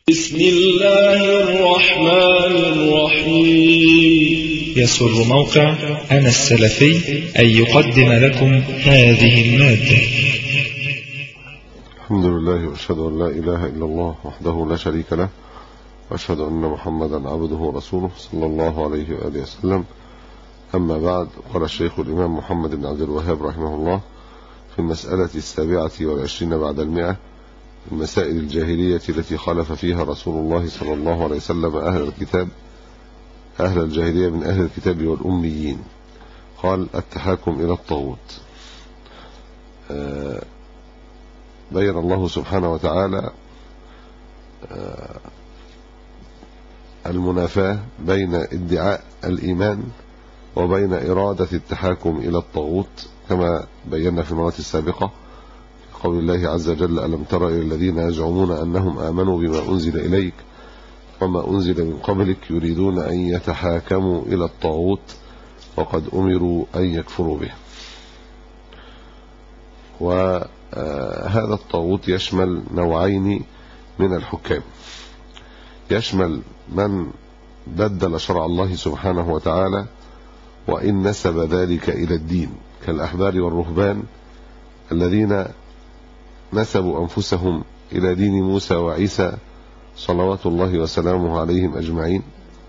بسم الله الرحمن الرحيم. يسر موقع أنا السلفي أن يقدم لكم هذه المادة. الحمد لله وأشهد أن لا إله إلا الله وحده لا شريك له، وأشهد أن محمدا عبده ورسوله صلى الله عليه وآله وسلم. أما بعد، قال الشيخ الإمام محمد بن عبد الوهاب رحمه الله في المسألة 27 بعد 100 المسائل الجاهلية التي خالف فيها رسول الله صلى الله عليه وسلم أهل الجاهلية من أهل الكتاب والأميين. قال: التحاكم إلى الطاغوت. بين الله سبحانه وتعالى المنافاة بين ادعاء الإيمان وبين إرادة التحاكم إلى الطاغوت، كما بينا في المرات السابقة قول الله عز وجل: ألم تر إلى الذين يزعمون أنهم آمنوا بما أنزل إليك وما أنزل من قبلك يريدون أن يتحاكموا إلى الطاغوت وقد أمروا أن يكفروا به. وهذا الطاغوت يشمل نوعين من الحكام، يشمل من بدل شرع الله سبحانه وتعالى وإن نسب ذلك إلى الدين، كالأحبار والرهبان الذين نسبوا أنفسهم إلى دين موسى وعيسى صلوات الله وسلامه عليهم أجمعين،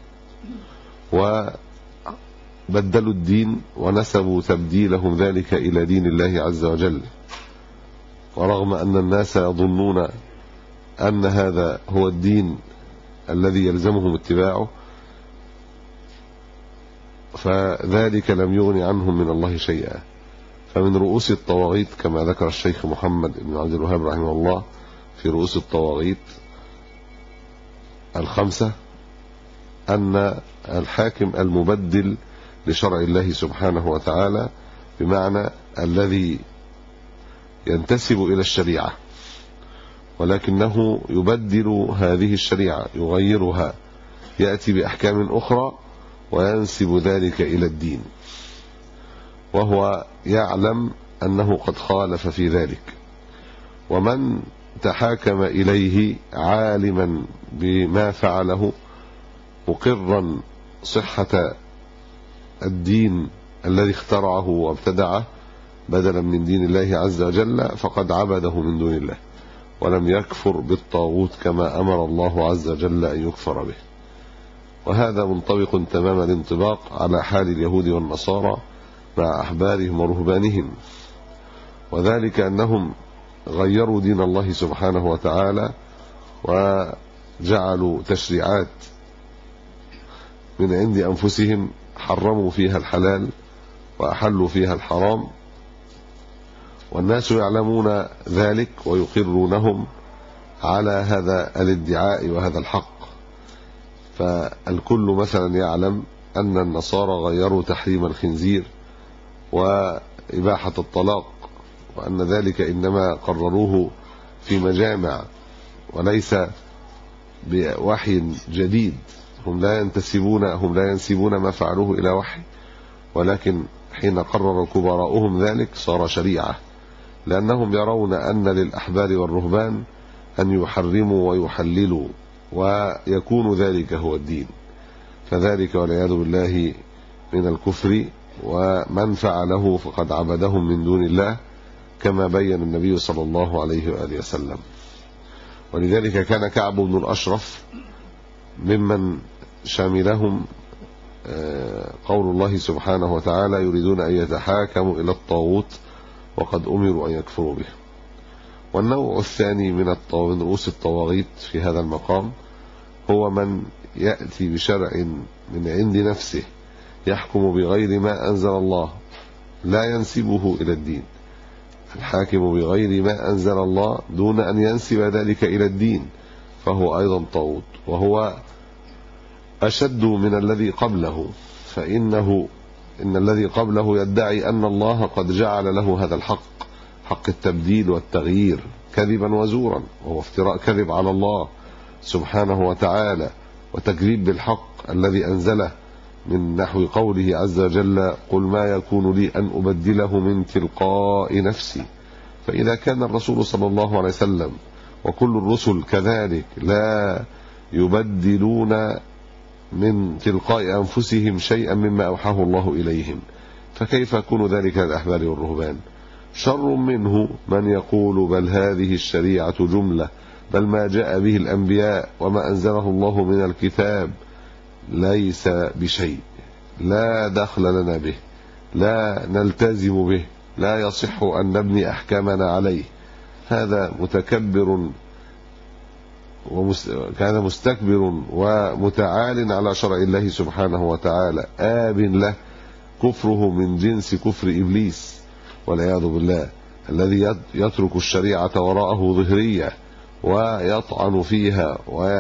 وبدلوا الدين ونسبوا تبديلهم ذلك إلى دين الله عز وجل، ورغم أن الناس يظنون أن هذا هو الدين الذي يلزمهم اتباعه، فذلك لم يغني عنهم من الله شيئا. فمن رؤوس الطواغيت كما ذكر الشيخ محمد بن عبد الوهاب رحمه الله في رؤوس الطواغيت 5 أن الحاكم المبدل لشرع الله سبحانه وتعالى، بمعنى الذي ينتسب إلى الشريعة ولكنه يبدل هذه الشريعة، يغيرها، يأتي بأحكام أخرى وينسب ذلك إلى الدين، وهو يعلم أنه قد خالف في ذلك. ومن تحاكم إليه عالما بما فعله مقرا صحة الدين الذي اخترعه وابتدعه بدلا من دين الله عز وجل، فقد عبده من دون الله ولم يكفر بالطاغوت كما أمر الله عز وجل أن يكفر به. وهذا منطبق تمام الانطباق على حال اليهود والنصارى مع أحبارهم ورهبانهم، وذلك أنهم غيروا دين الله سبحانه وتعالى وجعلوا تشريعات من عند أنفسهم، حرموا فيها الحلال وأحلوا فيها الحرام، والناس يعلمون ذلك ويقرونهم على هذا الادعاء وهذا الحق. فالكل مثلا يعلم أن النصارى غيروا تحريم الخنزير وإباحة الطلاق، وأن ذلك إنما قرروه في مجامع وليس بوحي جديد. هم لا ينسبون ما فعلوه إلى وحي، ولكن حين قرر كبراؤهم ذلك صار شريعة، لأنهم يرون أن للأحبار والرهبان أن يحرموا ويحللوا ويكون ذلك هو الدين، فذلك والعياذ بالله من الكفر، ومن فعله فقد عبدهم من دون الله كما بين النبي صلى الله عليه وآله وسلم. ولذلك كان كعب بن الأشرف ممن شاملهم قول الله سبحانه وتعالى: يريدون أن يتحاكموا إلى الطاغوت وقد أمروا أن يكفروا به. والنوع الثاني من رؤوس الطواغيت في هذا المقام هو من يأتي بشرع من عند نفسه يحكم بغير ما أنزل الله، لا ينسبه إلى الدين. الحاكم بغير ما أنزل الله دون أن ينسب ذلك إلى الدين فهو أيضا طاغوت، وهو أشد من الذي قبله، فإن الذي قبله يدعي أن الله قد جعل له هذا الحق، حق التبديل والتغيير، كذبا وزورا، وهو افتراء كذب على الله سبحانه وتعالى وتكذيب بالحق الذي أنزله، من نحو قوله عز وجل: قل ما يكون لي أن أبدله من تلقاء نفسي. فإذا كان الرسول صلى الله عليه وسلم وكل الرسل كذلك لا يبدلون من تلقاء أنفسهم شيئا مما أوحاه الله إليهم، فكيف يكون ذلك للأحبار والرهبان؟ شر منه من يقول بل هذه الشريعة جملة، بل ما جاء به الأنبياء وما أنزله الله من الكتاب ليس بشيء، لا دخل لنا به، لا نلتزم به، لا يصح أن نبني أحكامنا عليه. هذا متكبر كان مستكبر ومتعال على شرع الله سبحانه وتعالى، آب له، كفره من جنس كفر إبليس والعياذ بالله، الذي يترك الشريعة وراءه ظهرية ويطعن فيها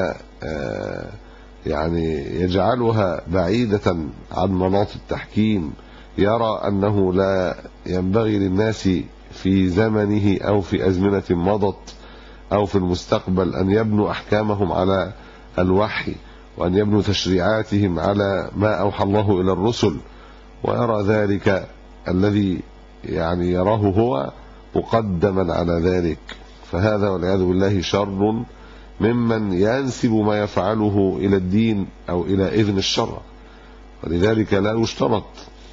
يعني يجعلها بعيدة عن مناط التحكيم، يرى أنه لا ينبغي للناس في زمنه أو في أزمنة مضت أو في المستقبل أن يبنوا أحكامهم على الوحي، وأن يبنوا تشريعاتهم على ما أوحى الله إلى الرسل، ويرى ذلك الذي يعني يراه هو مقدما على ذلك. فهذا والعياذ بالله شر ممن ينسب ما يفعله إلى الدين أو إلى إذن الشرع. ولذلك لا يشترط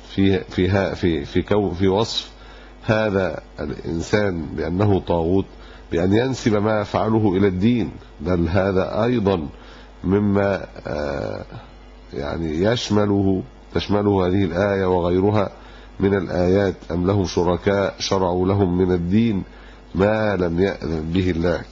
في وصف هذا الإنسان بأنه طاغوت بأن ينسب ما يفعله إلى الدين، بل هذا أيضا مما يعني تشمله هذه الآية وغيرها من الآيات: أم لهم شركاء شرعوا لهم من الدين ما لم يأذن به الله.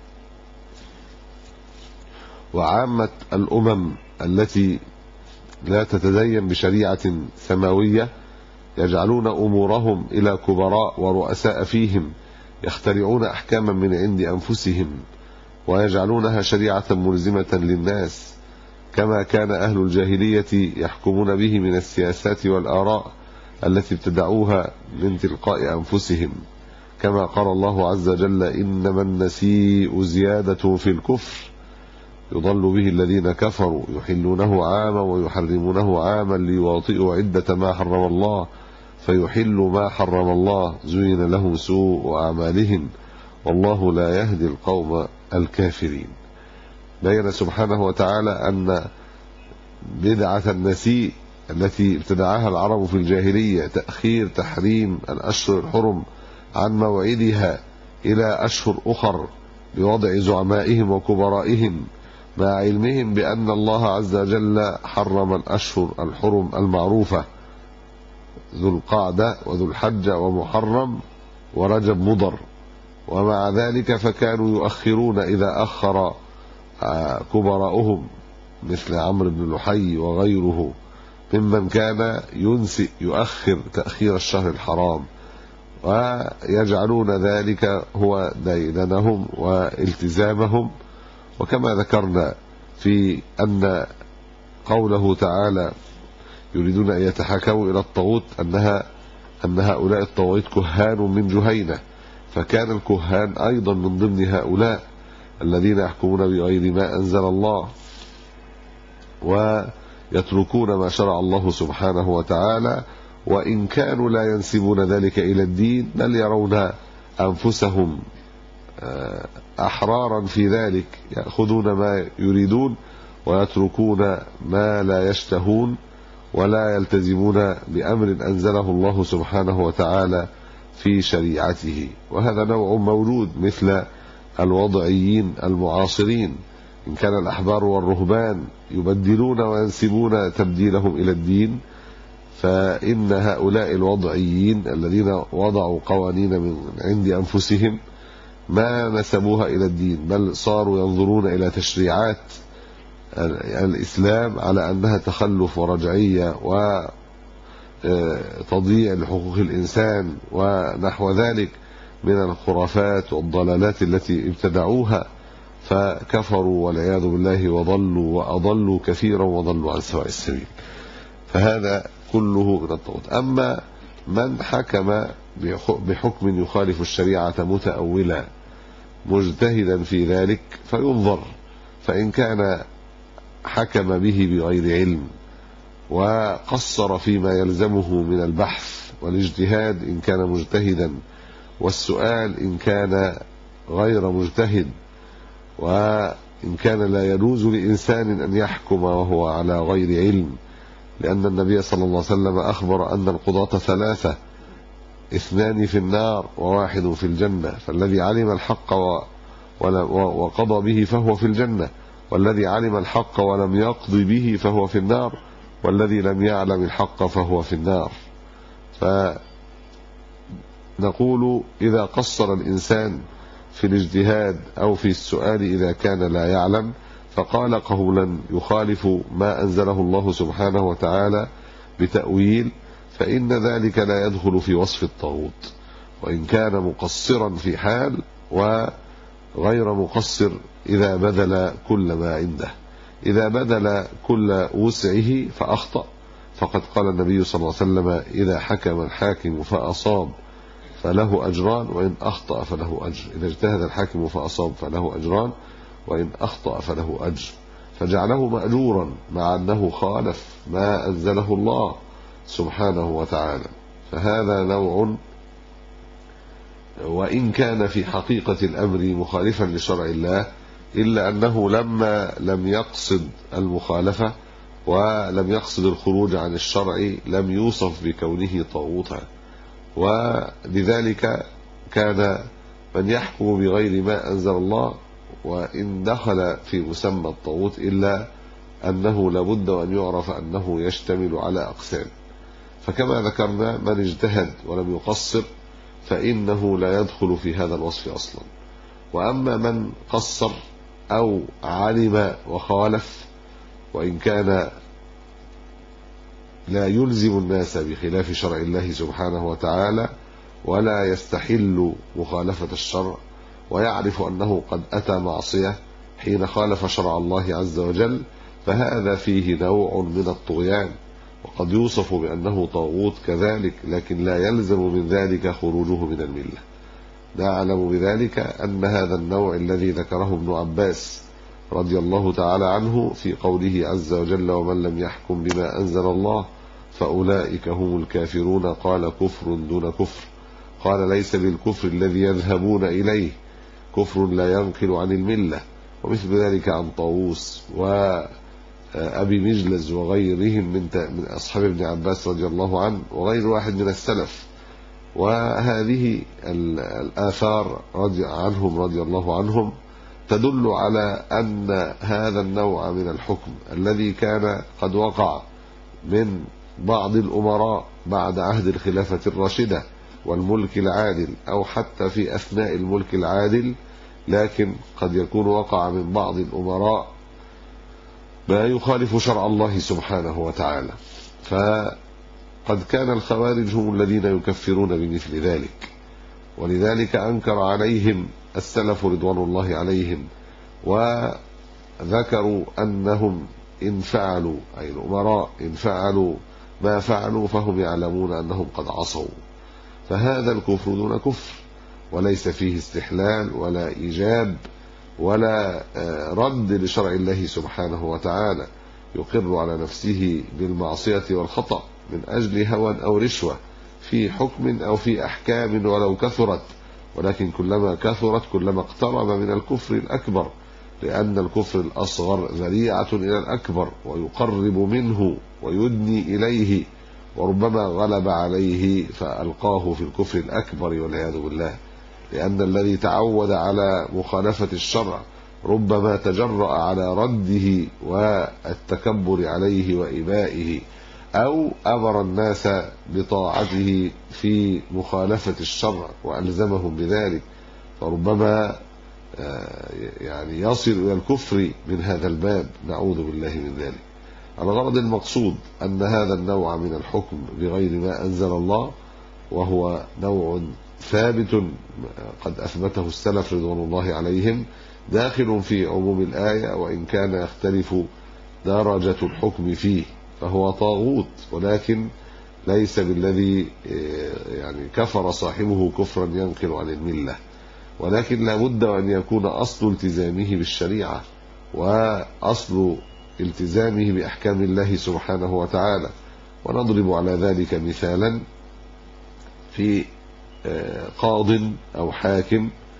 وعامة الأمم التي لا تتدين بشريعة سماوية يجعلون أمورهم إلى كبراء ورؤساء فيهم، يخترعون أحكاما من عند أنفسهم ويجعلونها شريعة ملزمة للناس، كما كان أهل الجاهلية يحكمون به من السياسات والآراء التي ابتدعوها من تلقاء أنفسهم، كما قال الله عز وجل: إنما النسيء زيادة في الكفر يضل به الذين كفروا يحلونه عاما ويحرمونه عاما ليواطئوا عدة ما حرم الله فيحلوا ما حرم الله زين لهم سوء أعمالهم والله لا يهدي القوم الكافرين. بين سبحانه وتعالى أن بدعة النسيء التي ابتدعها العرب في الجاهلية، تأخير تحريم الأشهر الحرم عن موعدها إلى أشهر أخر بوضع زعمائهم وكبرائهم، مع علمهم بأن الله عز وجل حرم الأشهر الحرم المعروفة ذو القعدة وذو الحجة ومحرم ورجب مضر، ومع ذلك فكانوا يؤخرون إذا أخر كبراؤهم مثل عمرو بن لحي وغيره ممن كان يؤخر تأخير الشهر الحرام، ويجعلون ذلك هو ديدنهم والتزامهم. وكما ذكرنا في أن قوله تعالى يريدون أن يتحاكموا إلى الطاغوت أن هؤلاء الطواغيت كهان من جهينة، فكان الكهان أيضا من ضمن هؤلاء الذين يحكمون بغير ما أنزل الله ويتركون ما شرع الله سبحانه وتعالى، وإن كانوا لا ينسبون ذلك إلى الدين بل يرون أنفسهم أحرارا في ذلك، يأخذون ما يريدون ويتركون ما لا يشتهون ولا يلتزمون بأمر أنزله الله سبحانه وتعالى في شريعته. وهذا نوع موجود مثل الوضعيين المعاصرين، إن كان الأحبار والرهبان يبدلون وينسبون تبديلهم إلى الدين، فإن هؤلاء الوضعيين الذين وضعوا قوانين من عند أنفسهم ما نسبوها إلى الدين، بل صاروا ينظرون إلى تشريعات الإسلام على أنها تخلف ورجعية وتضييع لحقوق الإنسان ونحو ذلك من الخرافات والضلالات التي ابتدعوها، فكفروا والعياذ بالله وضلوا وأضلوا كثيرا وضلوا عن سواء السبيل. فهذا كله من الطاغوت. أما من حكم بحكم يخالف الشريعة متأولا مجتهدا في ذلك فينظر، فإن كان حكم به بغير علم وقصر فيما يلزمه من البحث والاجتهاد إن كان مجتهدا، والسؤال إن كان غير مجتهد، وإن كان لا يجوز لإنسان أن يحكم وهو على غير علم، لأن النبي صلى الله عليه وسلم أخبر أن القضاة ثلاثة، 2 في النار و1 في الجنة، فالذي علم الحق وقضى به فهو في الجنة، والذي علم الحق ولم يقض به فهو في النار، والذي لم يعلم الحق فهو في النار. فنقول إذا قصر الإنسان في الاجتهاد أو في السؤال إذا كان لا يعلم فقال قولا يخالف ما أنزله الله سبحانه وتعالى بتأويل، فإن ذلك لا يدخل في وصف الطاغوت، وإن كان مقصرا في حال وغير مقصر إذا بذل كل ما عنده. إذا بذل كل وسعه فأخطأ، فقد قال النبي صلى الله عليه وسلم: إذا حكم الحاكم فأصاب فله أجران وإن أخطأ فله أجر. إذا اجتهد الحاكم فأصاب فله أجران وإن أخطأ فله أجر، فجعله مأجورا مع أنه خالف ما أنزله الله سبحانه وتعالى. فهذا نوع، وإن كان في حقيقة الأمر مخالفا لشرع الله، إلا أنه لما لم يقصد المخالفة ولم يقصد الخروج عن الشرع لم يوصف بكونه طاغوتا، ولذلك كان من يحكم بغير ما أنزل الله وإن دخل في مسمى الطاغوت إلا أنه لابد أن يعرف أنه يشتمل على أقسام. فكما ذكرنا من اجتهد ولم يقصر فإنه لا يدخل في هذا الوصف أصلا. وأما من قصر أو علم وخالف وإن كان لا يلزم الناس بخلاف شرع الله سبحانه وتعالى ولا يستحل مخالفة الشرع ويعرف أنه قد أتى معصية حين خالف شرع الله عز وجل، فهذا فيه نوع من الطغيان، وقد يوصف بأنه طاغوت كذلك، لكن لا يلزم من ذلك خروجه من الملة. نعلم بذلك أن هذا النوع الذي ذكره ابن عباس رضي الله تعالى عنه في قوله عز وجل: ومن لم يحكم بما أنزل الله فأولئك هم الكافرون، قال: كفر دون كفر. قال: ليس بالكفر الذي يذهبون إليه، كفر لا ينقل عن الملة. ومثل ذلك عن طاووس وأبي مجلز وغيرهم من أصحاب ابن عباس رضي الله عنه وغير واحد من السلف. وهذه الآثار عنهم رضي الله عنهم تدل على أن هذا النوع من الحكم الذي كان قد وقع من بعض الأمراء بعد عهد الخلافة الراشدة والملك العادل، أو حتى في أثناء الملك العادل، لكن قد يكون وقع من بعض الأمراء ما يخالف شرع الله سبحانه وتعالى. فقد كان الخوارج هم الذين يكفرون بمثل ذلك، ولذلك أنكر عليهم السلف رضوان الله عليهم، وذكروا أنهم إن فعلوا، أي الأمراء إن فعلوا ما فعلوا فهم يعلمون أنهم قد عصوا. فهذا الكفر دون كفر، وليس فيه استحلال ولا إيجاب ولا رد لشرع الله سبحانه وتعالى. يقر على نفسه بالمعصية والخطأ من أجل هوى أو رشوة في حكم أو في أحكام ولو كثرت، ولكن كلما كثرت كلما اقترب من الكفر الأكبر، لأن الكفر الأصغر ذريعة إلى الأكبر ويقرب منه ويدني إليه، وربما غلب عليه فألقاه في الكفر الأكبر والعياذ بالله، لأن الذي تعود على مخالفة الشرع ربما تجرأ على رده والتكبر عليه وإبائه، أو أمر الناس بطاعته في مخالفة الشرع وألزمهم بذلك، فربما يعني يصل إلى الكفر من هذا الباب، نعوذ بالله من ذلك. الغرض المقصود أن هذا النوع من الحكم بغير ما أنزل الله، وهو نوع ثابت قد أثبته السلف رضوان الله عليهم، داخل في عموم الآية، وإن كان يختلف درجة الحكم فيه، فهو طاغوت، ولكن ليس بالذي يعني كفر صاحبه كفرا ينقل عن الملة، ولكن لا بد أن يكون أصل التزامه بالشريعة وأصل التزامه بأحكام الله سبحانه وتعالى. ونضرب على ذلك مثالا في قاض أو حاكم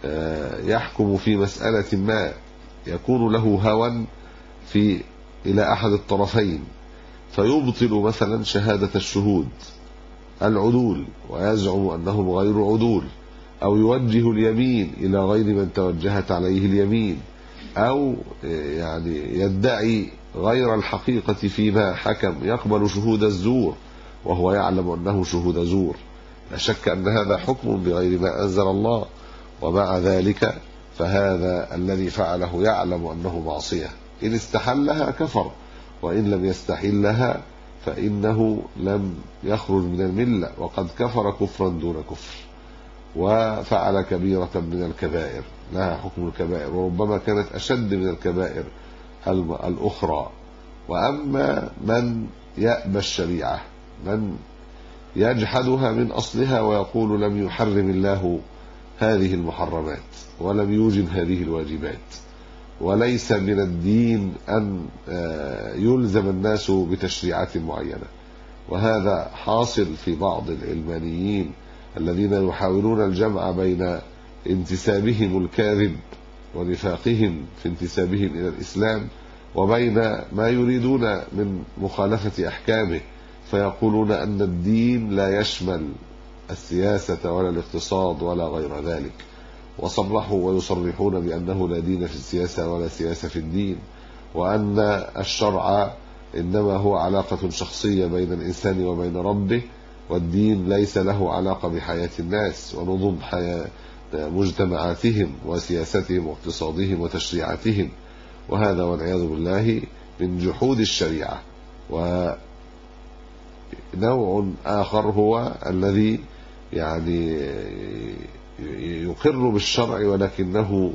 يحكم في مسألة ما يكون له هوى إلى أحد الطرفين، فيبطل مثلا شهادة الشهود العدول ويزعم أنهم غير عدول، أو يوجه اليمين إلى غير من توجهت عليه اليمين، أو يعني يدعي غير الحقيقة فيما حكم، يقبل شهود الزور وهو يعلم أنه شهود زور. لا شك أن هذا حكم بغير ما أنزل الله، ومع ذلك فهذا الذي فعله يعلم أنه معصية، إن استحلها كفر، وإن لم يستحلها فإنه لم يخرج من الملة، وقد كفر كفرا دون كفر، وفعل كبيرة من الكبائر لها حكم الكبائر، وربما كانت أشد من الكبائر الأخرى. وأما من يأبى الشريعة، من يجحدها من أصلها ويقول لم يحرم الله هذه المحرمات ولم يوجب هذه الواجبات، وليس من الدين أن يلزم الناس بتشريعات معينة، وهذا حاصل في بعض العلمانيين الذين يحاولون الجمع بين انتسابهم الكاذب ونفاقهم في انتسابهم إلى الإسلام وبين ما يريدون من مخالفة أحكامه، فيقولون أن الدين لا يشمل السياسة ولا الاقتصاد ولا غير ذلك، وصرحوا ويصرحون بأنه لا دين في السياسة ولا سياسة في الدين، وأن الشرع إنما هو علاقة شخصية بين الإنسان وبين ربه، والدين ليس له علاقة بحياة الناس ونظم حياة مجتمعاتهم وسياستهم واقتصادهم وتشريعاتهم. وهذا والعياذ بالله من جحود الشريعة. ونوع آخر هو الذي يعني يقر بالشرع ولكنه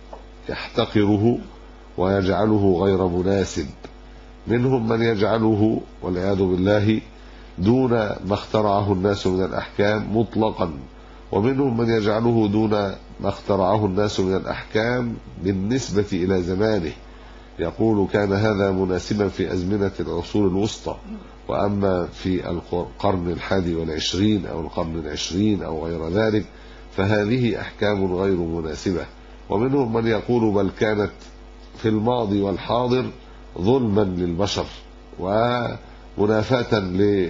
يحتقره ويجعله غير مناسب. منهم من يجعله والعياذ بالله دون ما اخترعه الناس من الأحكام مطلقا، ومنهم من يجعله دون ما اخترعه الناس من الأحكام بالنسبة إلى زمانه، يقول كان هذا مناسبا في أزمنة العصور الوسطى، وأما في القرن 21 أو القرن 20 أو غير ذلك فهذه أحكام غير مناسبة. ومنهم من يقول بل كانت في الماضي والحاضر ظلما للبشر ومنافاة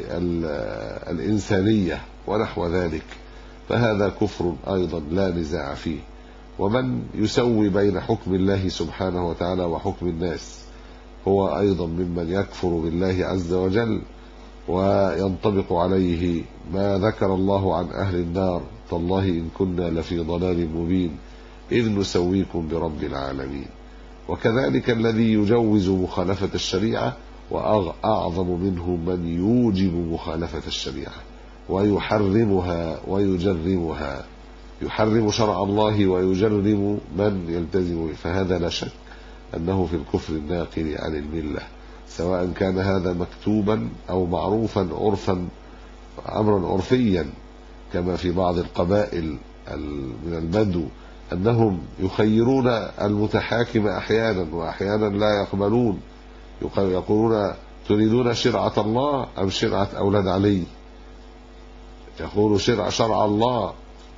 للإنسانية ونحو ذلك، فهذا كفر أيضا لا نزاع فيه. ومن يسوي بين حكم الله سبحانه وتعالى وحكم الناس هو أيضا ممن يكفر بالله عز وجل، وينطبق عليه ما ذكر الله عن أهل النار: تالله إن كنا لفي ضلال مبين إذ نسويكم برب العالمين. وكذلك الذي يجوز مخالفة الشريعة، وأعظم منه من يوجب مخالفة الشريعة ويحرمها ويجرمها، يحرم شرع الله ويجرم من يلتزم، فهذا لا شك أنه في الكفر الناقل عن الملة، سواء كان هذا مكتوبا أو معروفا عرفا أمرا عرفيا، كما في بعض القبائل من البدو أنهم يخيرون المتحاكم أحيانا وأحيانا لا يقبلون، يقولون تريدون شرعة الله أم شرعة أولاد علي؟ يقول شرع الله،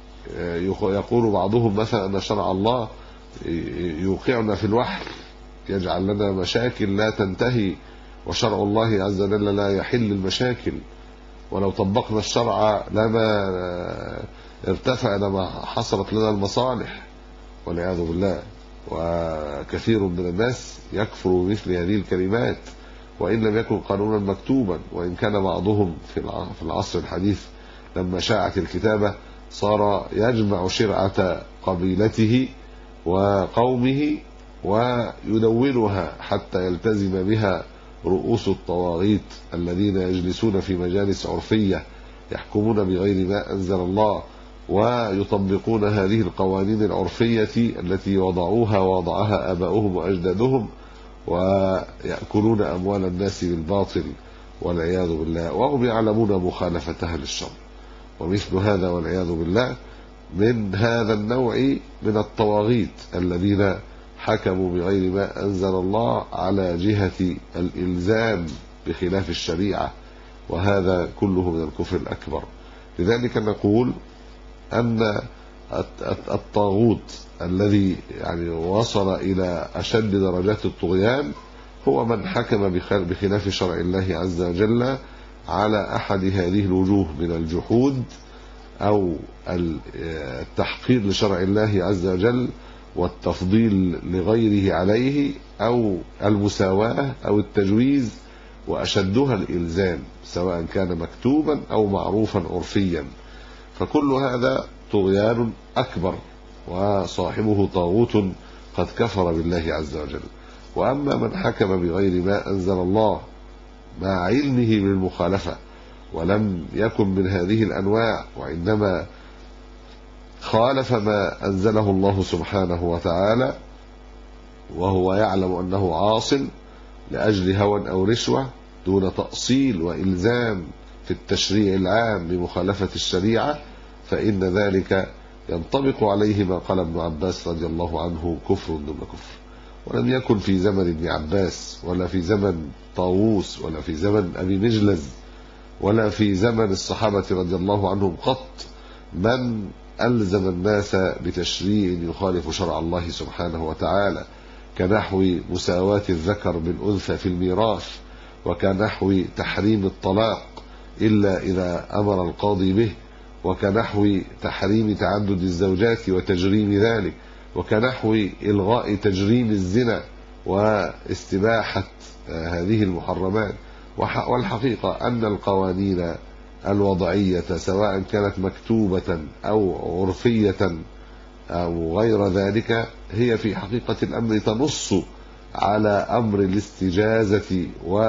يقول بعضهم مثلا أن شرع الله يوقعنا في الوحل، يجعل لنا مشاكل لا تنتهي، وشرع الله عز وجل لا يحل المشاكل، ولو طبقنا الشرع لما ارتفع، لما حصلت لنا المصالح والعياذ بالله. وكثير من الناس يكفر بمثل هذه الكلمات وإن لم يكن قانونا مكتوبا، وإن كان بعضهم في العصر الحديث لما شاعت الكتابة صار يجمع شرعة قبيلته وقومه ويدونها حتى يلتزم بها رؤوس الطواغيت الذين يجلسون في مجالس عرفية يحكمون بغير ما أنزل الله، ويطبقون هذه القوانين العرفية التي وضعها آباؤهم وأجدادهم، ويأكلون أموال الناس بالباطل والعياذ بالله، وهم يعلمون مخالفتها للشرع. ومثل هذا والعياذ بالله من هذا النوع من الطواغيت الذين حكموا بغير ما أنزل الله على جهة الإلزام بخلاف الشريعة، وهذا كله من الكفر الأكبر. لذلك نقول أن الطاغوت الذي يعني وصل إلى أشد درجات الطغيان هو من حكم بخلاف شرع الله عز وجل على أحد هذه الوجوه من الجحود أو التحقير لشرع الله عز وجل والتفضيل لغيره عليه أو المساواة أو التجويز، وأشدها الإلزام سواء كان مكتوبا أو معروفا عرفيا. فكل هذا طغيان أكبر وصاحبه طاغوت قد كفر بالله عز وجل. وأما من حكم بغير ما أنزل الله مع علمه بالمخالفة ولم يكن من هذه الأنواع، وإنما خالف ما أنزله الله سبحانه وتعالى وهو يعلم أنه عاصٍ لأجل هوى أو رشوة دون تأصيل وإلزام في التشريع العام بمخالفة الشريعة، فإن ذلك ينطبق عليه ما قال ابن عباس رضي الله عنه: كفر دون كفر. ولم يكن في زمن ابن عباس ولا في زمن طاووس ولا في زمن أبي مجلز ولا في زمن الصحابة رضي الله عنهم قط من ألزم الناس بتشريع يخالف شرع الله سبحانه وتعالى، كنحو مساواة الذكر بالأنثى في الميراث، وكنحو تحريم الطلاق إلا إذا أمر القاضي به، وكنحو تحريم تعدد الزوجات وتجريم ذلك، وكنحو إلغاء تجريم الزنا واستباحة هذه المحرمات. والحقيقة أن القوانين الوضعية سواء كانت مكتوبة أو عرفية أو غير ذلك هي في حقيقة الأمر تنص على أمر الاستجازة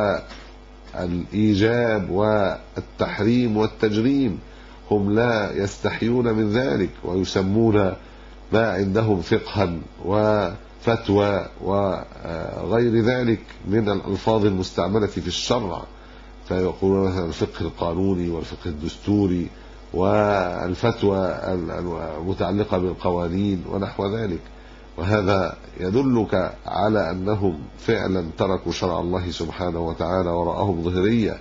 والإيجاب والتحريم والتجريم. هم لا يستحيون من ذلك ويسمون ما عندهم فقها وفتوى وغير ذلك من الألفاظ المستعملة في الشرع، فيقولون مثلا الفقه القانوني والفقه الدستوري والفتوى المتعلقة بالقوانين ونحو ذلك. وهذا يدلك على أنهم فعلا تركوا شرع الله سبحانه وتعالى ورأهم ظهرية،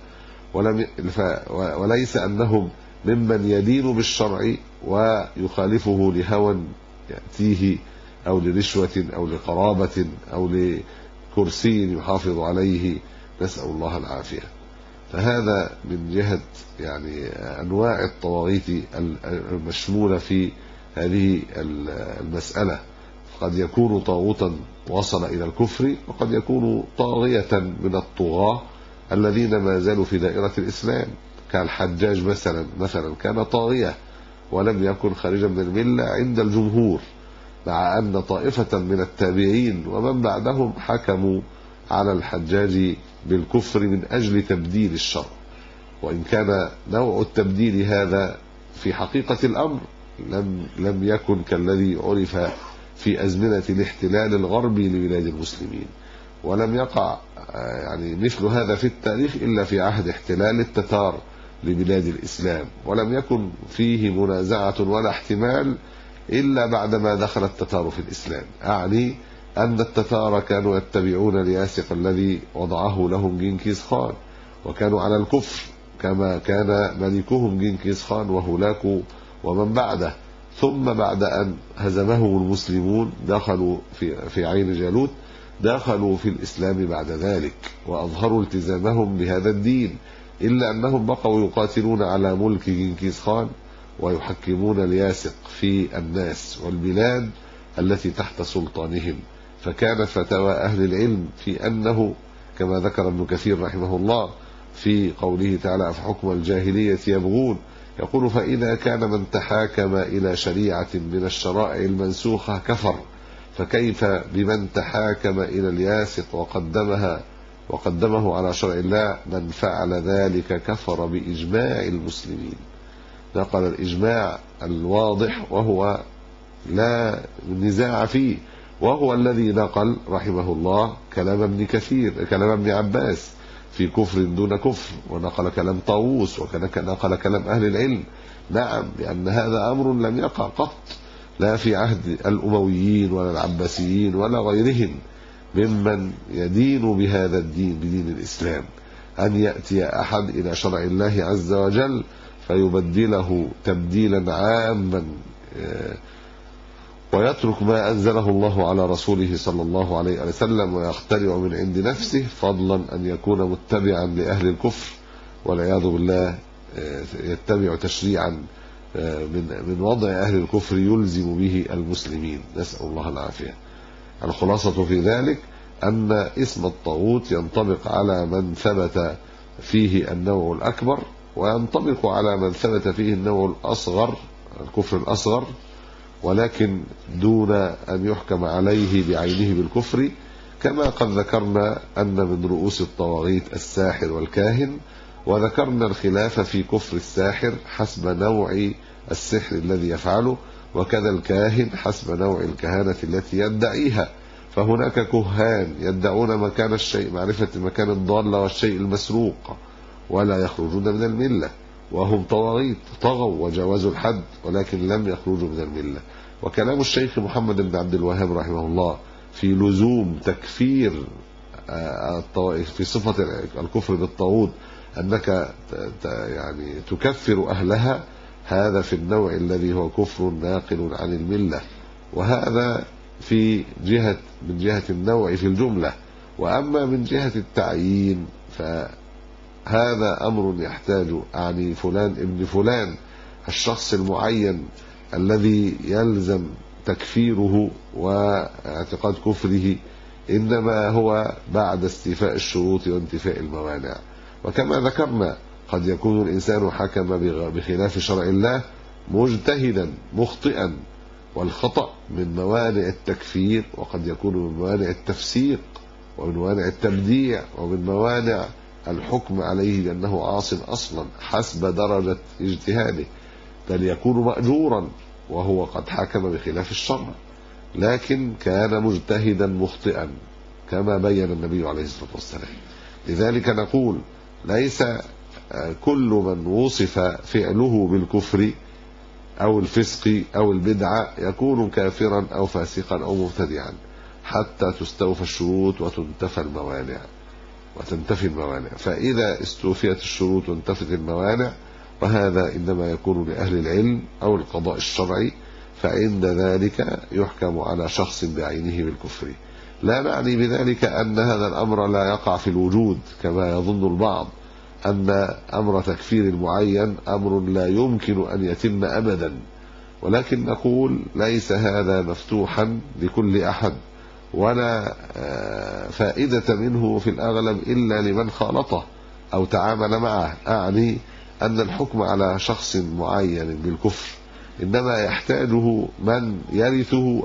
وليس أنهم ممن يدين بالشرع ويخالفه لهوى يأتيه أو لرشوة أو لقرابة أو لكرسي يحافظ عليه، نسأل الله العافية. فهذا من جهة يعني أنواع الطواغيت المشمولة في هذه المسألة. قد يكون طاغوتا وصل إلى الكفر، وقد يكون طاغية من الطغاة الذين ما زالوا في دائرة الإسلام، كالحجاج مثلا كان طاغية ولم يكن خارجا من الملة عند الجمهور، مع أن طائفة من التابعين ومن بعدهم حكموا على الحجاج بالكفر من أجل تبديل الشرع. وإن كان نوع التبديل هذا في حقيقة الأمر لم يكن كالذي عرف في أزمنة الاحتلال الغربي لبلاد المسلمين، ولم يقع يعني مثل هذا في التاريخ إلا في عهد احتلال التتار لبلاد الإسلام، ولم يكن فيه منازعة ولا احتمال إلا بعدما دخل التتار في الإسلام. أعني أن التتار كانوا يتبعون الياسق الذي وضعه لهم جنكيز خان، وكانوا على الكفر كما كان ملكهم جنكيز خان وهولاكو ومن بعده. ثم بعد أن هزمهم المسلمون دخلوا في عين جالوت، دخلوا في الإسلام بعد ذلك وأظهروا التزامهم بهذا الدين، إلا أنهم بقوا يقاتلون على ملك جنكيز خان ويحكمون الياسق في الناس والبلاد التي تحت سلطانهم. فكانت فتاوى أهل العلم في أنه كما ذكر ابن كثير رحمه الله في قوله تعالى: أفحكم الجاهلية يبغون، يقول: فإذا كان من تحاكم إلى شريعة من الشرائع المنسوخة كفر، فكيف بمن تحاكم إلى الياسق وقدمه على شرع الله؟ من فعل ذلك كفر بإجماع المسلمين. نقل الإجماع الواضح وهو لا نزاع فيه، وهو الذي نقل رحمه الله كلام ابن كثير، كلام ابن عباس في كفر دون كفر، ونقل كلام طاووس، ونقل كلام أهل العلم. نعم، لأن هذا أمر لم يقع قط، لا في عهد الأمويين ولا العباسيين ولا غيرهم ممن يدين بهذا الدين، بدين الإسلام، أن يأتي أحد إلى شرع الله عز وجل فيبدله تبديلا عاما ويترك ما أنزله الله على رسوله صلى الله عليه وسلم ويخترع من عند نفسه، فضلا أن يكون متبعا لأهل الكفر والعياذ بالله، يتبع تشريعا من وضع أهل الكفر يلزم به المسلمين، نسأل الله العافية. الخلاصة في ذلك أن اسم الطاغوت ينطبق على من ثبت فيه النوع الأكبر، وينطبق على من ثبت فيه النوع الأصغر، الكفر الأصغر، ولكن دون أن يحكم عليه بعينه بالكفر، كما قد ذكرنا أن من رؤوس الطواغيت الساحر والكاهن، وذكرنا الخلاف في كفر الساحر حسب نوع السحر الذي يفعله، وكذا الكاهن حسب نوع الكهانة التي يدعيها. فهناك كهان يدعون مكان الشيء، معرفة مكان الضالة والشيء المسروق، ولا يخرجون من الملة، وهم طواغيت طغوا وجاوزوا الحد ولكن لم يخرجوا من الملة. وكلام الشيخ محمد بن عبد الوهاب رحمه الله في لزوم تكفير الطوائف في صفة الكفر بالطاغوت، أنك يعني تكفر أهلها، هذا في النوع الذي هو كفر ناقل عن الملة، وهذا من جهة النوع في الجملة. وأما من جهة التعيين فهذا أمر يحتاج أعني فلان ابن فلان، الشخص المعين الذي يلزم تكفيره واعتقاد كفره، إنما هو بعد استيفاء الشروط وانتفاء الموانع. وكما ذكرنا قد يكون الإنسان حكم بخلاف شرع الله مجتهدا مخطئا، والخطأ من موانع التكفير، وقد يكون من موانع التفسيق، ومن موانع التبديع، ومن موانع الحكم عليه بأنه عاص أصلا حسب درجة اجتهاده، بل يكون مأجورا وهو قد حكم بخلاف الشرع، لكن كان مجتهدا مخطئا كما بين النبي عليه الصلاة والسلام. لذلك نقول ليس كل من وصف فعله بالكفر أو الفسق أو البدعة يكون كافرا أو فاسقا أو مبتدعا، حتى تستوفى الشروط وتنتفى الموانع. فإذا استوفيت الشروط وانتفت الموانع، وهذا إنما يكون لأهل العلم أو القضاء الشرعي، فعند ذلك يحكم على شخص بعينه بالكفر. لا نعني بذلك أن هذا الأمر لا يقع في الوجود كما يظن البعض، أن أمر تكفير المعين أمر لا يمكن أن يتم أبدا، ولكن نقول ليس هذا مفتوحا لكل أحد، ولا فائدة منه في الأغلب إلا لمن خالطه أو تعامل معه. أعني أن الحكم على شخص معين بالكفر إنما يحتاجه من يرثه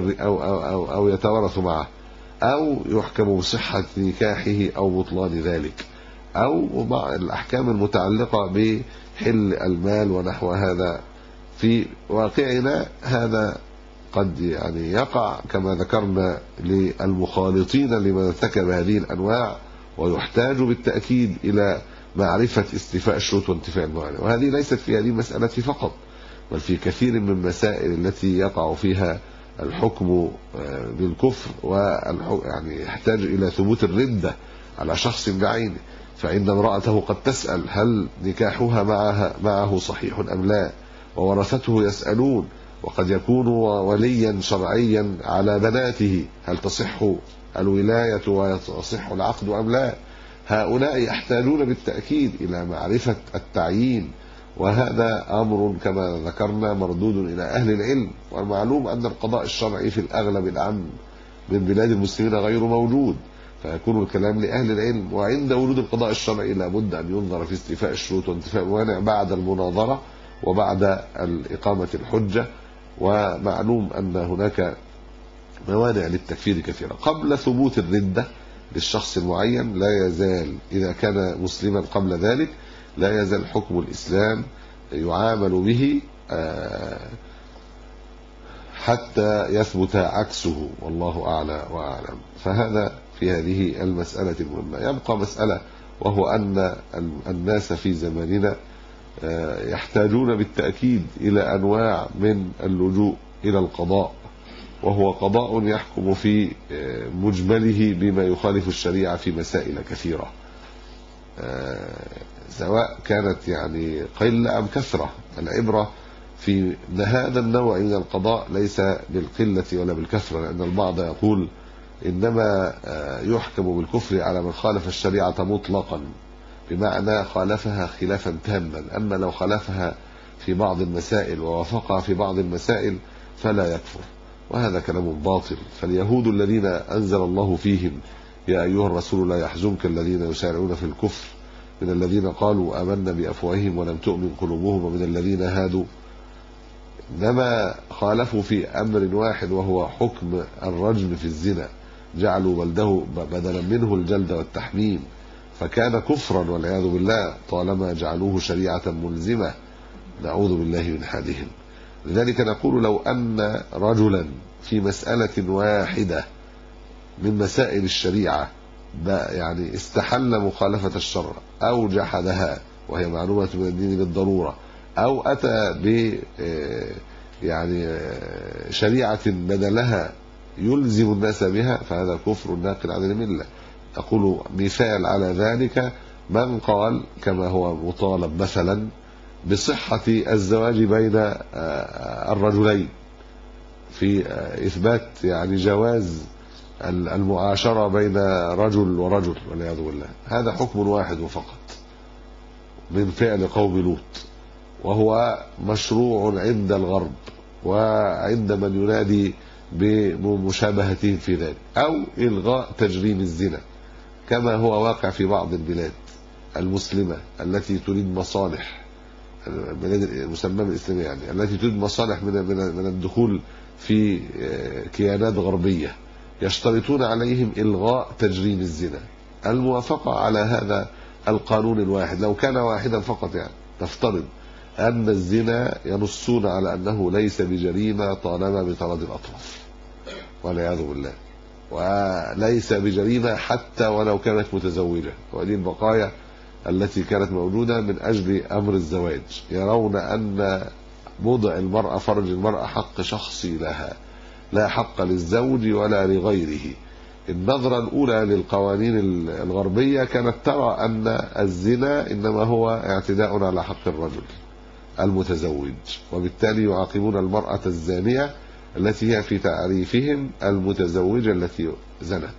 أو يتورث معه، أو يحكم بصحة نكاحه أو بطلان ذلك، أو مع الأحكام المتعلقة بحل المال ونحو هذا. في واقعنا هذا قد يعني يقع كما ذكرنا للمخالطين لمن ارتكب هذه الأنواع، ويحتاج بالتأكيد إلى معرفة استيفاء الشروط وانتفاء الموانع. وهذه ليست في هذه المسألة فقط، بل في كثير من المسائل التي يقع فيها الحكم بالكفر، يعني يحتاج إلى ثبوت الردة على شخص بعينه. فإن امرأته قد تسأل هل نكاحها معه صحيح أم لا، وورثته يسألون، وقد يكون وليا شرعيا على بناته، هل تصح الولاية ويصح العقد أم لا. هؤلاء يحتاجون بالتأكيد إلى معرفة التعيين، وهذا أمر كما ذكرنا مردود إلى أهل العلم. والمعلوم أن القضاء الشرعي في الأغلب العام من بلاد المسلمين غير موجود، فيكون الكلام لأهل العلم. وعند وجود القضاء الشرعي لابد أن ينظر في استيفاء الشروط وانتفاء الموانع بعد المناظرة وبعد إقامة الحجة. ومعلوم أن هناك موانع للتكفير كثيرة. قبل ثبوت الردة للشخص المعين لا يزال، إذا كان مسلما قبل ذلك، لا يزال حكم الإسلام يعامل به حتى يثبت عكسه، والله أعلى وأعلم. فهذا في هذه المسألة المهمة. يبقى مسألة، وهو أن الناس في زماننا يحتاجون بالتأكيد إلى أنواع من اللجوء إلى القضاء، وهو قضاء يحكم في مجمله بما يخالف الشريعة في مسائل كثيرة، سواء كانت يعني قلة أم كثرة. العبرة في هذا النوع من القضاء ليس بالقلة ولا بالكثرة، لأن البعض يقول إنما يحكم بالكفر على من خالف الشريعة مطلقا، بمعنى خالفها خلافا تاما، أما لو خالفها في بعض المسائل ووافقها في بعض المسائل فلا يكفر، وهذا كلام باطل. فاليهود الذين أنزل الله فيهم يا أيها الرسول لا يحزنك الذين يسارعون في الكفر من الذين قالوا آمنا بأفواههم ولم تؤمن قلوبهم ومن الذين هادوا، إنما خالفوا في أمر واحد وهو حكم الرجم في الزنا، جعلوا بلده بدلا منه الجلد والتحميم، فكان كفرا والعياذ بالله طالما جعلوه شريعة ملزمة، نعوذ بالله من حالهم. لذلك نقول لو أن رجلا في مسألة واحدة من مسائل الشريعة يعني استحل مخالفة الشرع أو جحدها وهي معلومة من الدين بالضرورة، أو أتى ب يعني شريعة بدلها يلزم الناس بها، فهذا كفر ناقل عن الملة. أقول مثال على ذلك من قال كما هو مطالب مثلا بصحة الزواج بين الرجلين في إثبات يعني جواز المعاشرة بين رجل ورجل والعياذ بالله، هذا حكم واحد فقط من فعل قوم لوط، وهو مشروع عند الغرب وعند من ينادي بمشابهتهم في ذلك، أو إلغاء تجريم الزنا كما هو واقع في بعض البلاد المسلمة التي تريد مصالح، البلاد المسمى بالإسلامية يعني التي تريد مصالح من الدخول في كيانات غربية، يشترطون عليهم إلغاء تجريم الزنا. الموافقة على هذا القانون الواحد لو كان واحدا فقط، يعني نفترض أن الزنا ينصون على أنه ليس بجريمة طالما بتراضي الأطراف والعياذ بالله، وليس بجريمة حتى ولو كانت متزوجة، وهذه البقايا التي كانت موجودة من أجل أمر الزواج، يرون أن وضع المرأة فرج المرأة حق شخصي لها لا حق للزوج ولا لغيره. النظرة الأولى للقوانين الغربية كانت ترى أن الزنا إنما هو اعتداء على حق الرجل المتزوج، وبالتالي يعاقبون المرأة الزانية التي هي في تعريفهم المتزوجة التي زنت،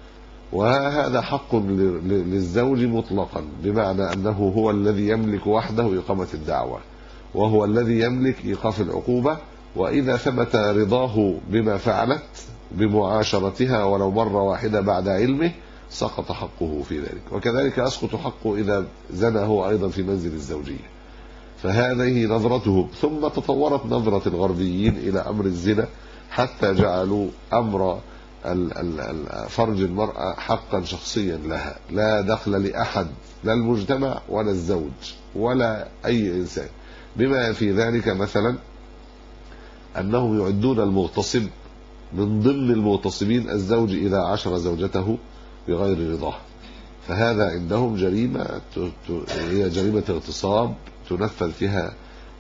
وهذا حق للزوج مطلقا، بمعنى أنه هو الذي يملك وحده إقامة الدعوة، وهو الذي يملك إيقاف العقوبة، وإذا ثبت رضاه بما فعلت بمعاشرتها ولو مرة واحدة بعد علمه سقط حقه في ذلك، وكذلك يسقط حقه إذا زنى هو أيضا في منزل الزوجية. فهذه نظرته، ثم تطورت نظرة الغربيين إلى أمر الزنا حتى جعلوا أمر فرج المرأة حقا شخصيا لها، لا دخل لأحد لا المجتمع ولا الزوج ولا أي إنسان، بما في ذلك مثلا أنهم يعدون المغتصب من ضمن المغتصبين الزوج إذا عاشر زوجته بغير رضاه، فهذا عندهم جريمة هي جريمة اغتصاب تنفذ فيها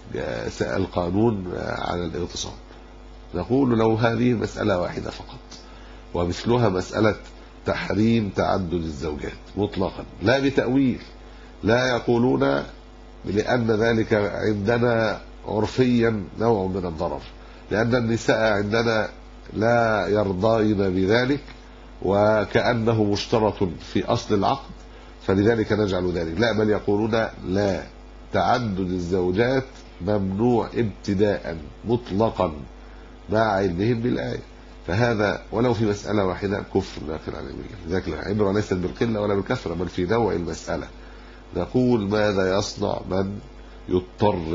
القانون على الاغتصاب. نقول لو هذه مسألة واحدة فقط، ومثلها مسألة تحريم تعدد الزوجات مطلقا لا بتأويل، لا يقولون لأن ذلك عندنا عرفيا نوع من الضرر، لأن النساء عندنا لا يرضين بذلك وكأنه مشترط في أصل العقد، فلذلك نجعل ذلك، لا بل يقولون لا، تعدد الزوجات ممنوع ابتداء مطلقا مع علمهم بالآية، فهذا ولو في مسألة واحدة كفر ناقل عن الملة. لذلك العبرة ليست بالقلة ولا بالكثرة بل في نوع المسألة. نقول ماذا يصنع من يضطر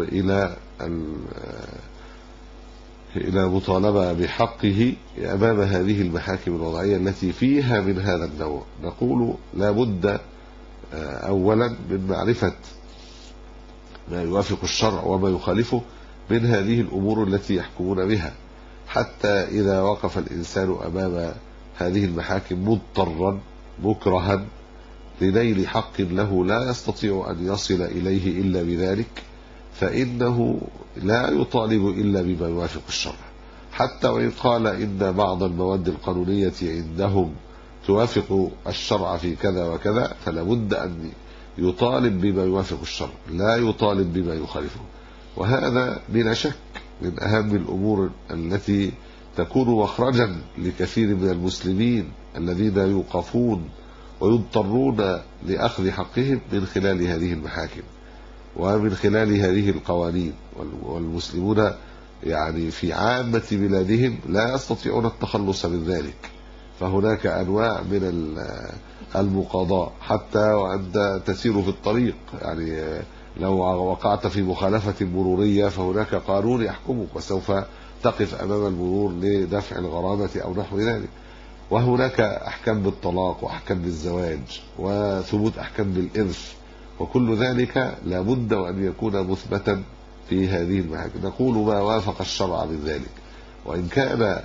إلى مطالبة بحقه أمام هذه المحاكم الوضعية التي فيها من هذا النوع؟ نقول لا بد أولا من معرفة ما يوافق الشرع وما يخالفه من هذه الأمور التي يحكمون بها، حتى إذا وقف الإنسان أمام هذه المحاكم مضطرا مكرها لنيل حق له لا يستطيع أن يصل إليه إلا بذلك، فإنه لا يطالب إلا بما يوافق الشرع، حتى وإن قال إن بعض المواد القانونية عندهم توافق الشرع في كذا وكذا، فلا بد أن يطالب بما يوافق الشرع لا يطالب بما يخالفه. وهذا بلا شك من أهم الأمور التي تكون مخرجا لكثير من المسلمين الذين يوقفون ويضطرون لأخذ حقهم من خلال هذه المحاكم ومن خلال هذه القوانين. والمسلمون يعني في عامة بلادهم لا يستطيعون التخلص من ذلك، فهناك أنواع من المقاضاة حتى وأنت تسير في الطريق. يعني لو وقعت في مخالفة مرورية فهناك قانون يحكمك وسوف تقف أمام المرور لدفع الغرامة أو نحو ذلك. وهناك أحكام بالطلاق وأحكام بالزواج وثبوت أحكام بالإرث، وكل ذلك لابد أن يكون مثبتا في هذه المحاكم. نقول ما وافق الشرع من ذلك، وإن كان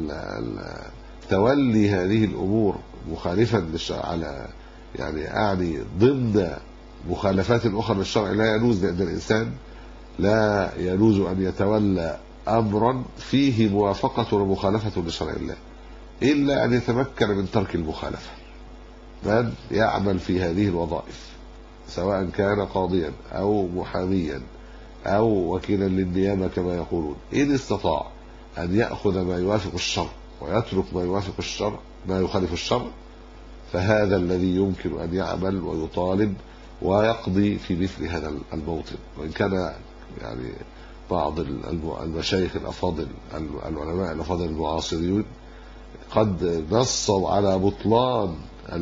تولي هذه الأمور مخالفا للشرع على يعني ضمن مخالفات أخرى للشرع لا يجوز، لأن الإنسان لا يجوز أن يتولى أمرا فيه موافقة ومخالفة لشرع الله إلا أن يتمكن من ترك المخالفة. من يعمل في هذه الوظائف سواء كان قاضيا أو محاميا أو وكيلا للنيابة كما يقولون، إن استطاع أن يأخذ ما يوافق الشرع ويترك ما يوافق الشرع ما يخالف الشرع، فهذا الذي يمكن أن يعمل ويطالب ويقضي في مثل هذا الموطن. وإن كان يعني بعض المشايخ الأفاضل العلماء الأفاضل المعاصرين قد نصوا على بطلان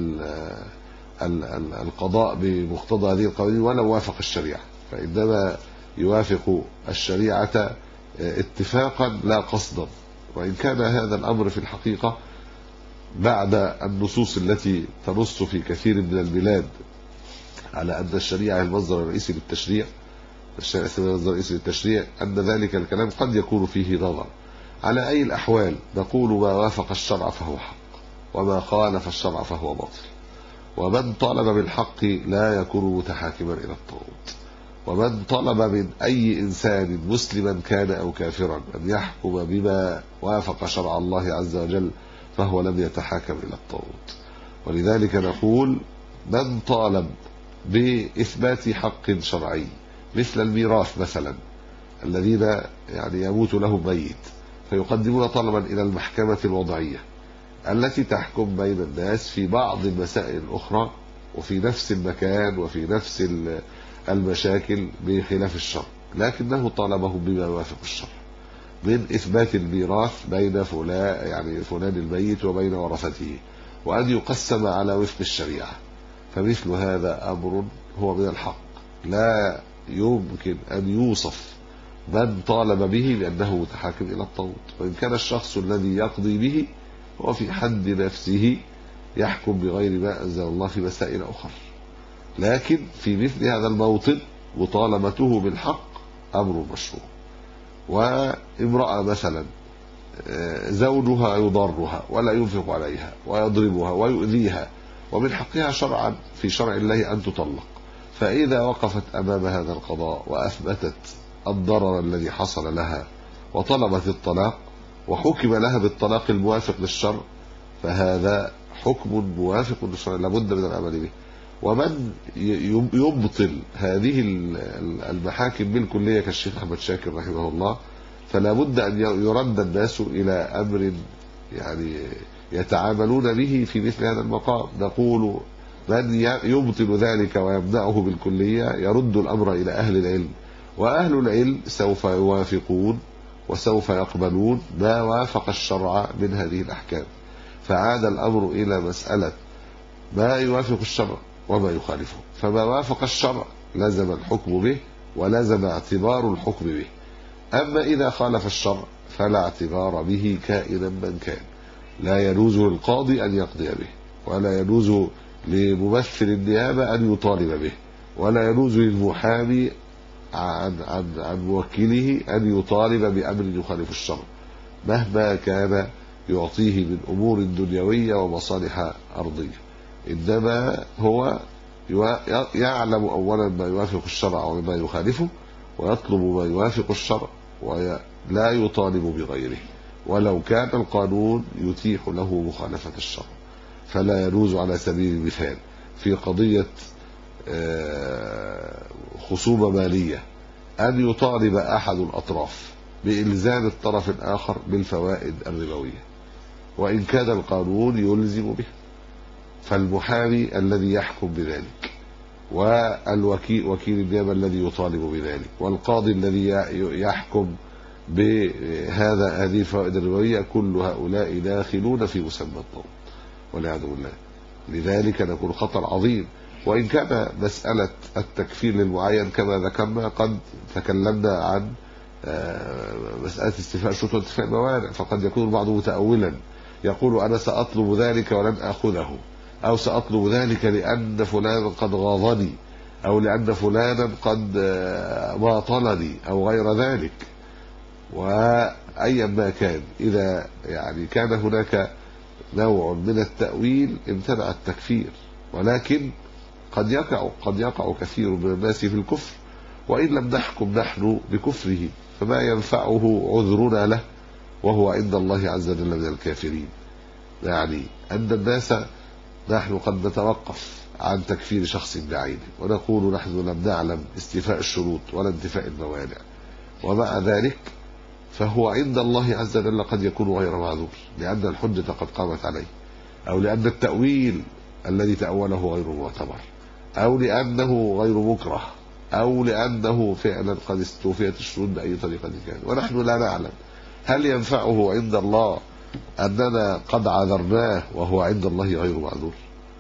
القضاء بمقتضى هذه القوانين ولو وافق الشريعة، فإنما يوافق الشريعة اتفاقا لا قصدا. وإن كان هذا الأمر في الحقيقة بعد النصوص التي تنص في كثير من البلاد على أن الشريعة المصدر الرئيسي للتشريع، الشريعة المصدر الرئيسي للتشريع، أن ذلك الكلام قد يكون فيه نظر. على أي الأحوال نقول ما وافق الشرع فهو حق، وما خالف الشرع فهو باطل. ومن طالب بالحق لا يكون متحاكما إلى الطاغوت، ومن طلب من أي إنسان مسلما كان أو كافرا أن يحكم بما وافق شرع الله عز وجل فهو لم يتحاكم إلى الطاغوت. ولذلك نقول من طالب بإثبات حق شرعي مثل الميراث مثلا، الذين يعني يموت لهم ميت فيقدمون طلبا إلى المحكمة الوضعية التي تحكم بين الناس في بعض المسائل الأخرى وفي نفس المكان وفي نفس المشاكل بخلاف الشرع، لكنه طالبه بما يوافق الشرع من إثبات الميراث بين فلان الميت وبين ورثته، وأن يقسم على وفق الشريعة. فمثل هذا أمر هو من الحق لا يمكن أن يوصف من طالب به بأنه متحاكم إلى الطاغوت. وإن كان الشخص الذي يقضي به هو في حد نفسه يحكم بغير ما أنزل الله في مسائل أخرى، لكن في مثل هذا الموطن مطالبته بالحق أمر مشروع. وامرأة مثلا زوجها يضرها ولا ينفق عليها ويضربها ويؤذيها ومن حقها شرعا في شرع الله أن تطلق، فإذا وقفت أمام هذا القضاء وأثبتت الضرر الذي حصل لها وطلبت الطلاق وحكم لها بالطلاق الموافق للشرع، فهذا حكم موافق للشرع لابد من العمل به. ومن يبطل هذه المحاكم بالكلية كالشيخ أحمد شاكر رحمه الله، فلا بد أن يرد الناس إلى أمر يعني يتعاملون به في مثل هذا المقام. نقول من يبطل ذلك ويمنعه بالكلية يرد الأمر إلى أهل العلم، وأهل العلم سوف يوافقون وسوف يقبلون ما وافق الشرع من هذه الأحكام. فعاد الأمر إلى مسألة ما يوافق الشرع وما يخالفه، فما وافق الشرع لازم الحكم به ولازم اعتبار الحكم به. أما إذا خالف الشرع فلا اعتبار به كائنا من كان، لا يجوز للقاضي أن يقضي به، ولا يجوز لممثل النيابة أن يطالب به، ولا يجوز للمحامي عن موكله أن يطالب بأمر يخالف الشرع مهما كان يعطيه من أمور دنيوية ومصالح أرضية. إنما هو يعلم أولا ما يوافق الشرع وما يخالفه، ويطلب ما يوافق الشرع ولا يطالب بغيره، ولو كان القانون يتيح له مخالفة الشرع. فلا يجوز على سبيل المثال في قضية خصومة مالية أن يطالب أحد الأطراف بإلزام الطرف الآخر بالفوائد الربوية، وإن كان القانون يلزم به. فالمحامي الذي يحكم بذلك، وكيل النيابة الذي يطالب بذلك، والقاضي الذي يحكم بهذه الفوائد الربوية، كل هؤلاء داخلون في مسمى الطاغوت والعياذ بالله. لذلك نكون خطر عظيم. وإن كان مسألة التكفير للمعين كما ذكرنا قد تكلمنا عن مسألة استيفاء الشروط وانتفاء الموانع، فقد يكون البعض متأولا يقول أنا سأطلب ذلك ولن أخذه، أو سأطلب ذلك لأن فلانا قد غاضني، أو لأن فلانا قد باطلني، أو غير ذلك. وأيا ما كان، إذا يعني كان هناك نوع من التأويل امتنع التكفير. ولكن قد يقع كثير من الناس في الكفر وإن لم نحكم نحن بكفره، فما ينفعه عذرنا له وهو عند الله عز وجل من الكافرين. يعني أن الناس نحن قد نتوقف عن تكفير شخص بعينه ونقول نحن لم نعلم استيفاء الشروط ولا انتفاء الموانع، ومع ذلك فهو عند الله عز وجل قد يكون غير معذور، لأن الحجة قد قامت عليه، أو لأن التأويل الذي تأوله غير معتبر، أو لأنه غير مكره، أو لأنه فعلا قد استوفيت الشروط بأي طريقة كان، ونحن لا نعلم. هل ينفعه عند الله أننا قد عذرناه وهو عند الله غير معذور؟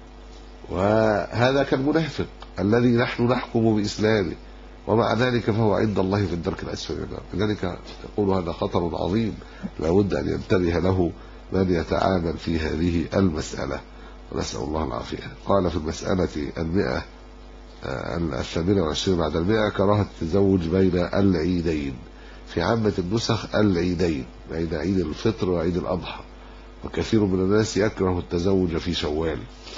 وهذا كالمنافق الذي نحن نحكم بإسلامه ومع ذلك فهو عند الله في الدرك الأسفل من النار. لذلك يقول هذا خطر عظيم لا بد أن ينتبه له من يتعامل في هذه المسألة، ونسأل الله العافية. قال في المسألة 128 بعد 100 كراهة التزوج بين العيدين. في عامة النسخ العيدين، بين عيد الفطر وعيد الأضحى، وكثير من الناس يكره التزوج في شوال.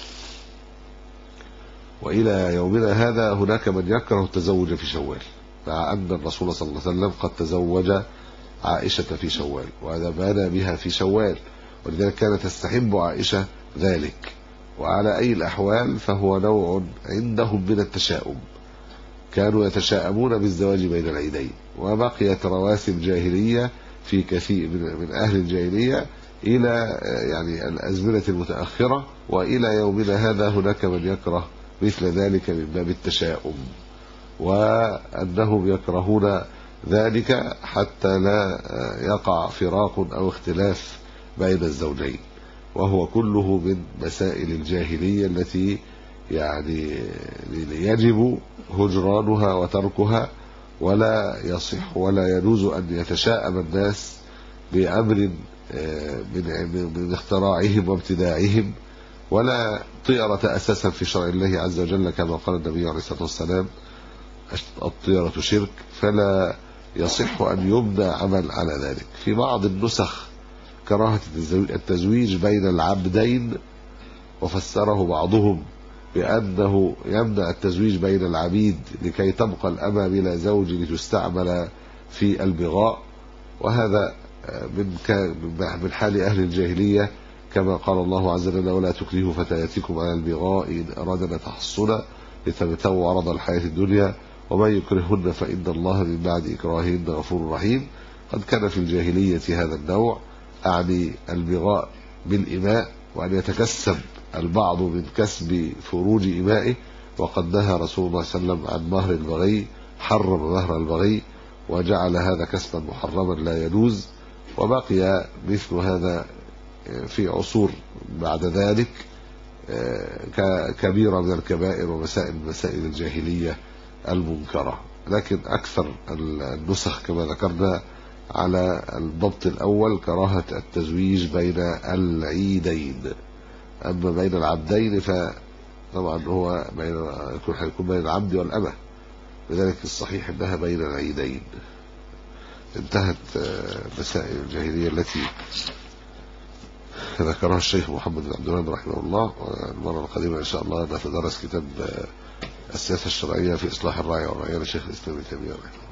وإلى يومنا هذا هناك من يكره التزوج في شوال، مع أن الرسول صلى الله عليه وسلم قد تزوج عائشة في شوال وهذا بان بها في شوال، ولذلك كانت تستحب عائشة ذلك. وعلى أي الأحوال فهو نوع عندهم من التشاؤم، كانوا يتشاءمون بالزواج بين العيدين. وبقيت رواسم جاهلية في كثير من أهل الجاهلية إلى يعني الأزمنة المتأخرة، وإلى يومنا هذا هناك من يكره مثل ذلك من باب التشاؤم، وأنهم يكرهون ذلك حتى لا يقع فراق أو اختلاف بين الزوجين، وهو كله من مسائل الجاهلية التي يعني يجب هجرانها وتركها، ولا يصح ولا يجوز أن يتشاءم الناس بأمر من اختراعهم وابتداعهم، ولا طيرة أساسا في شرع الله عز وجل، كما قال النبي عليه الصلاة والسلام الطيرة شرك، فلا يصح أن يبنى عمل على ذلك. في بعض النسخ كراهة التزويج بين العبدين، وفسره بعضهم بأنه يمنع التزويج بين العبيد لكي تبقى الأمة بلا زوج لتستعمل في البغاء، وهذا من حال أهل الجاهلية، كما قال الله عز وجل ولا تكرهوا فتياتكم على البغاء إن أرادنا تحصنا لتبتغوا عرض الحياة الدنيا ومن يكرهن فإن الله من بعد إكراههن غفور رحيم. قد كان في الجاهلية هذا النوع، أعني البغاء بالإماء، وأن يتكسب البعض من كسب فروج إمائه، وقد نهى رسول الله صلى الله عليه وسلم عن مهر البغي، حرم مهر البغي وجعل هذا كسبا محرما لا يجوز. وبقي مثل هذا في عصور بعد ذلك كبيرة من الكبائر ومسائل الجاهلية المنكرة. لكن أكثر النسخ كما ذكرنا على الضبط الأول كراهة التزويج بين العيدين. أما بين العبدين فطبعا هو يكون بين العبد والأمة، لذلك الصحيح أنها بين العيدين. انتهت مسائل الجاهلية التي ذكرها الشيخ محمد بن عبد الوهاب رحمه الله. والمرة القادمة إن شاء الله نتدرس كتاب السياسة الشرعية في إصلاح الرعية والرعية للشيخ الإسلام ابن تيمية.